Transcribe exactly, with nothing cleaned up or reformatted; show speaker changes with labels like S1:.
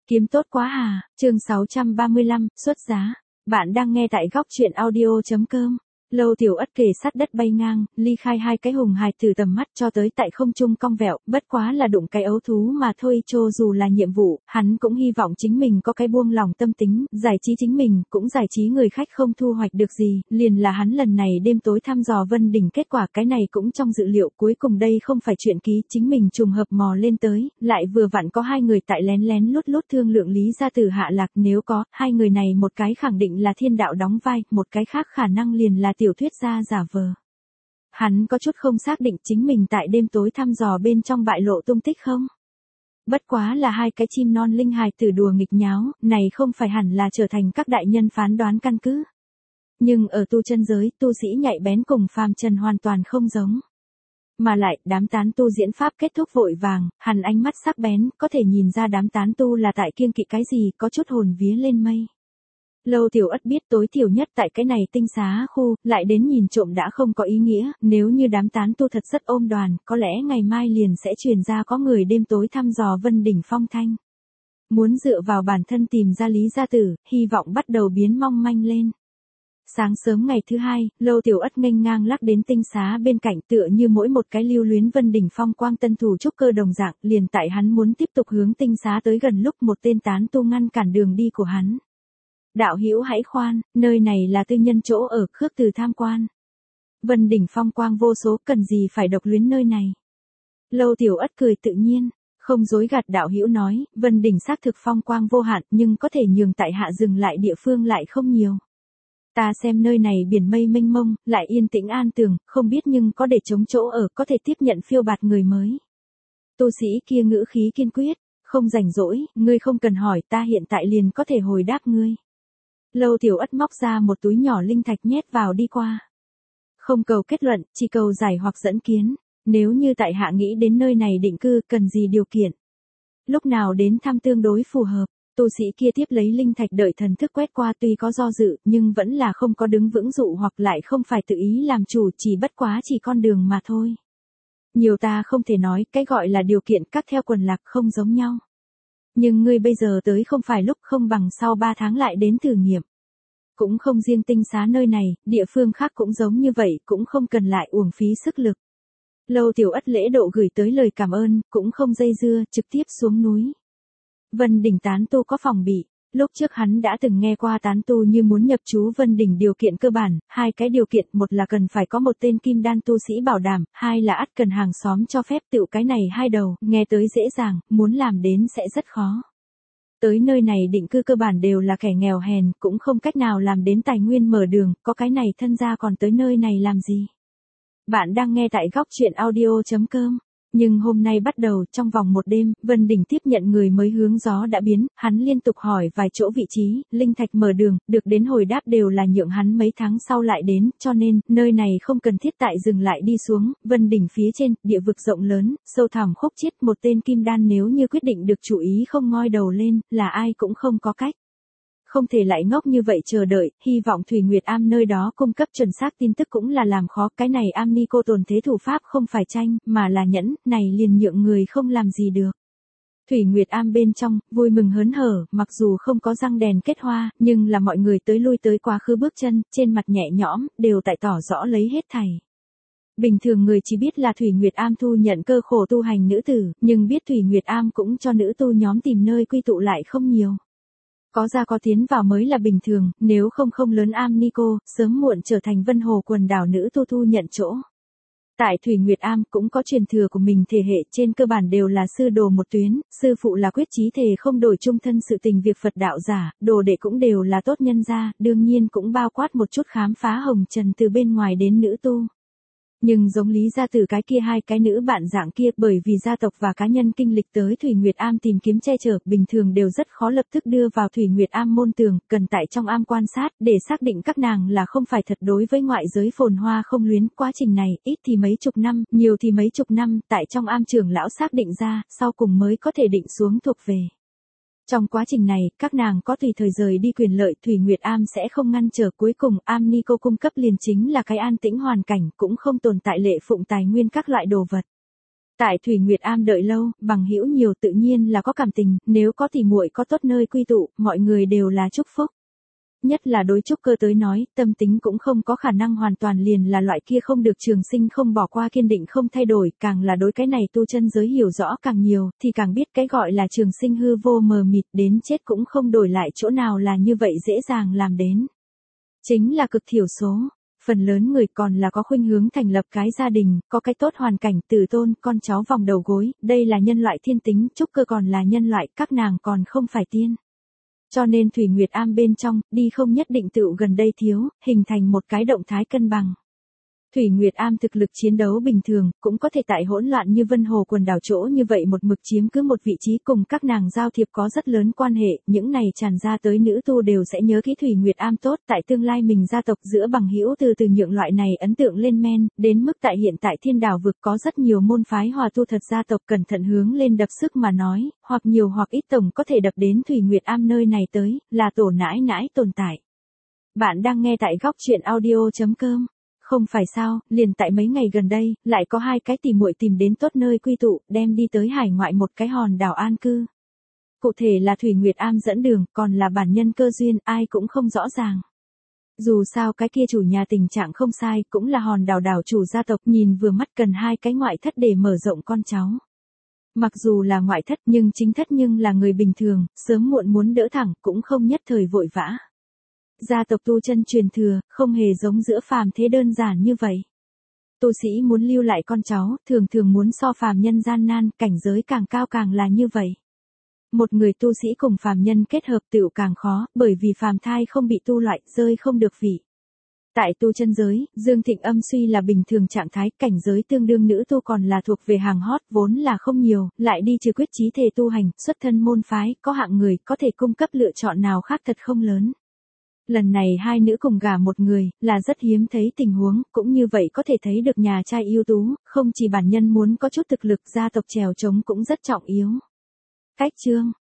S1: Kiếm tốt quá hà, chương sáu trăm ba mươi lăm, xuất giá. Bạn đang nghe tại góc truyện audio.com. Lâu Tiểu Ất kề sát đất bay ngang, ly khai hai cái hùng hài từ tầm mắt cho tới tại không trung cong vẹo, bất quá là đụng cái ấu thú mà thôi. Cho dù là nhiệm vụ, hắn cũng hy vọng chính mình có cái buông lòng tâm tính, giải trí chính mình, cũng giải trí người khách không thu hoạch được gì, liền là hắn lần này đêm tối thăm dò Vân Đỉnh. Kết quả cái này cũng trong dự liệu, cuối cùng đây không phải chuyện ký, chính mình trùng hợp mò lên tới, lại vừa vặn có hai người tại lén lén lút lút thương lượng Lý gia tử hạ lạc. Nếu có, hai người này một cái khẳng định là thiên đạo đóng vai, một cái khác khả năng liền là tiểu thuyết gia giả vờ. Hắn có chút không xác định chính mình tại đêm tối thăm dò bên trong bại lộ tung tích không. Bất quá là hai cái chim non linh hài tử đùa nghịch nháo, này không phải hẳn là trở thành các đại nhân phán đoán căn cứ. Nhưng ở tu chân giới, tu sĩ nhạy bén cùng phàm trần hoàn toàn không giống. Mà lại, đám tán tu diễn pháp kết thúc vội vàng, hắn ánh mắt sắc bén, có thể nhìn ra đám tán tu là tại kiêng kỵ cái gì, có chút hồn vía lên mây. Lâu Tiểu Ất biết tối thiểu nhất tại cái này tinh xá khu, lại đến nhìn trộm đã không có ý nghĩa, nếu như đám tán tu thật rất ôm đoàn, có lẽ ngày mai liền sẽ truyền ra có người đêm tối thăm dò Vân Đỉnh phong thanh. Muốn dựa vào bản thân tìm ra Lý gia tử, hy vọng bắt đầu biến mong manh lên. Sáng sớm ngày thứ hai, Lâu Tiểu Ất nghênh ngang lắc đến tinh xá bên cạnh, tựa như mỗi một cái lưu luyến Vân Đỉnh phong quang tân thủ trúc cơ đồng dạng, liền tại hắn muốn tiếp tục hướng tinh xá tới gần lúc một tên tán tu ngăn cản đường đi của hắn. Đạo hữu hãy khoan, nơi này là tư nhân chỗ ở, khước từ tham quan. Vân Đỉnh phong quang vô số, cần gì phải độc luyến nơi này. Lâu Tiểu Ất cười tự nhiên, không dối gạt. Đạo hữu nói, Vân Đỉnh xác thực phong quang vô hạn, nhưng có thể nhường tại hạ dừng lại địa phương lại không nhiều. Ta xem nơi này biển mây mênh mông, lại yên tĩnh an tường, không biết nhưng có để chống chỗ ở, có thể tiếp nhận phiêu bạt người mới. Tu sĩ kia ngữ khí kiên quyết, không rảnh rỗi, ngươi không cần hỏi, ta hiện tại liền có thể hồi đáp ngươi. Lâu Tiểu Ất móc ra một túi nhỏ linh thạch nhét vào đi qua. Không cầu kết luận, chỉ cầu giải hoặc dẫn kiến. Nếu như tại hạ nghĩ đến nơi này định cư, cần gì điều kiện? Lúc nào đến thăm tương đối phù hợp. Tu sĩ kia tiếp lấy linh thạch đợi thần thức quét qua, tuy có do dự, nhưng vẫn là không có đứng vững dụ hoặc lại không phải tự ý làm chủ, chỉ bất quá chỉ con đường mà thôi. Nhiều ta không thể nói, cái gọi là điều kiện các theo quần lạc không giống nhau. Nhưng ngươi bây giờ tới không phải lúc, không bằng sau ba tháng lại đến thử nghiệm. Cũng không riêng tinh xá nơi này, địa phương khác cũng giống như vậy, cũng không cần lại uổng phí sức lực. Lâu Tiểu Ất lễ độ gửi tới lời cảm ơn, cũng không dây dưa, trực tiếp xuống núi. Vân Đỉnh tán tu có phòng bị. Lúc trước hắn đã từng nghe qua tán tu như muốn nhập trú Vân Đỉnh điều kiện cơ bản, hai cái điều kiện, một là cần phải có một tên kim đan tu sĩ bảo đảm, hai là ắt cần hàng xóm cho phép. Tựu cái này hai đầu, nghe tới dễ dàng, muốn làm đến sẽ rất khó. Tới nơi này định cư cơ bản đều là kẻ nghèo hèn, cũng không cách nào làm đến tài nguyên mở đường, có cái này thân gia còn tới nơi này làm gì. Bạn đang nghe tại góc truyện audio.com. Nhưng hôm nay bắt đầu, trong vòng một đêm, Vân Đỉnh tiếp nhận người mới hướng gió đã biến, hắn liên tục hỏi vài chỗ vị trí, linh thạch mở đường, được đến hồi đáp đều là nhượng hắn mấy tháng sau lại đến, cho nên, nơi này không cần thiết tại dừng lại đi xuống. Vân Đỉnh phía trên, địa vực rộng lớn, sâu thẳm khúc chiết, một tên kim đan nếu như quyết định được chủ ý không ngoi đầu lên, là ai cũng không có cách. Không thể lại ngốc như vậy chờ đợi, hy vọng Thủy Nguyệt Am nơi đó cung cấp chuẩn xác tin tức cũng là làm khó. Cái này am ni cô tồn thế thủ pháp không phải tranh, mà là nhẫn, này liền nhượng người không làm gì được. Thủy Nguyệt Am bên trong, vui mừng hớn hở, mặc dù không có răng đèn kết hoa, nhưng là mọi người tới lui tới quá khứ bước chân, trên mặt nhẹ nhõm, đều tại tỏ rõ lấy hết thảy. Bình thường người chỉ biết là Thủy Nguyệt Am thu nhận cơ khổ tu hành nữ tử, nhưng biết Thủy Nguyệt Am cũng cho nữ tu nhóm tìm nơi quy tụ lại không nhiều. Có ra có tiến vào mới là bình thường, nếu không không lớn am ni cô, sớm muộn trở thành Vân Hồ quần đảo nữ tu thu nhận chỗ. Tại Thủy Nguyệt Am cũng có truyền thừa của mình thể hệ, trên cơ bản đều là sư đồ một tuyến, sư phụ là quyết chí thề không đổi chung thân sự tình việc Phật đạo giả, đồ đệ cũng đều là tốt nhân gia, đương nhiên cũng bao quát một chút khám phá hồng trần từ bên ngoài đến nữ tu. Nhưng giống Lý gia tử cái kia hai cái nữ bạn dạng kia, bởi vì gia tộc và cá nhân kinh lịch tới Thủy Nguyệt Am tìm kiếm che chở, bình thường đều rất khó lập tức đưa vào Thủy Nguyệt Am môn tường, cần tại trong am quan sát, để xác định các nàng là không phải thật đối với ngoại giới phồn hoa không luyến. Quá trình này, ít thì mấy chục năm, nhiều thì mấy chục năm, tại trong am trưởng lão xác định ra, sau cùng mới có thể định xuống thuộc về. Trong quá trình này, các nàng có tùy thời rời đi quyền lợi, Thủy Nguyệt Am sẽ không ngăn trở. Cuối cùng, am ni cô cung cấp liền chính là cái an tĩnh hoàn cảnh, cũng không tồn tại lệ phụng tài nguyên các loại đồ vật. Tại Thủy Nguyệt Am đợi lâu, bằng hữu nhiều tự nhiên là có cảm tình, nếu có thì muội có tốt nơi quy tụ, mọi người đều là chúc phúc. Nhất là đối trúc cơ tới nói, tâm tính cũng không có khả năng hoàn toàn liền là loại kia không được trường sinh không bỏ qua kiên định không thay đổi, càng là đối cái này tu chân giới hiểu rõ càng nhiều, thì càng biết cái gọi là trường sinh hư vô mờ mịt đến chết cũng không đổi lại chỗ nào là như vậy dễ dàng làm đến. Chính là cực thiểu số. Phần lớn người còn là có khuynh hướng thành lập cái gia đình, có cái tốt hoàn cảnh, tử tôn, con cháu vòng đầu gối, đây là nhân loại thiên tính, trúc cơ còn là nhân loại, các nàng còn không phải tiên. Cho nên Thủy Nguyệt Am bên trong, đi không nhất định tựu gần đây thiếu, hình thành một cái động thái cân bằng. Thủy Nguyệt Am thực lực chiến đấu bình thường, cũng có thể tại hỗn loạn như Vân Hồ quần đảo chỗ như vậy một mực chiếm cứ một vị trí cùng các nàng giao thiệp có rất lớn quan hệ, những này tràn ra tới nữ tu đều sẽ nhớ kỹ Thủy Nguyệt Am tốt, tại tương lai mình gia tộc giữa bằng hữu từ từ nhượng loại này ấn tượng lên men, đến mức tại hiện tại thiên đảo vực có rất nhiều môn phái hòa tu thật gia tộc cẩn thận hướng lên đập sức mà nói, hoặc nhiều hoặc ít tổng có thể đập đến Thủy Nguyệt Am nơi này tới, là tổ nãi nãi tồn tại. Bạn đang nghe tại góc truyện audio chấm com. Không phải sao, liền tại mấy ngày gần đây, lại có hai cái tỷ muội tìm đến tốt nơi quy tụ, đem đi tới hải ngoại một cái hòn đảo an cư. Cụ thể là Thủy Nguyệt Am dẫn đường, còn là bản nhân cơ duyên, ai cũng không rõ ràng. Dù sao cái kia chủ nhà tình trạng không sai, cũng là hòn đảo đảo chủ gia tộc, nhìn vừa mắt cần hai cái ngoại thất để mở rộng con cháu. Mặc dù là ngoại thất nhưng chính thất nhưng là người bình thường, sớm muộn muốn đỡ thẳng, cũng không nhất thời vội vã. Gia tộc tu chân truyền thừa, không hề giống giữa phàm thế đơn giản như vậy. Tu sĩ muốn lưu lại con cháu, thường thường muốn so phàm nhân gian nan, cảnh giới càng cao càng là như vậy. Một người tu sĩ cùng phàm nhân kết hợp tựu càng khó, bởi vì phàm thai không bị tu loại, rơi không được vị. Tại tu chân giới, dương thịnh âm suy là bình thường trạng thái, cảnh giới tương đương nữ tu còn là thuộc về hàng hot, vốn là không nhiều, lại đi trừ quyết chí thể tu hành, xuất thân môn phái, có hạng người, có thể cung cấp lựa chọn nào khác thật không lớn. Lần này hai nữ cùng gả một người, là rất hiếm thấy tình huống, cũng như vậy có thể thấy được nhà trai ưu tú, không chỉ bản nhân muốn có chút thực lực, gia tộc trèo trống cũng rất trọng yếu. Cách chương,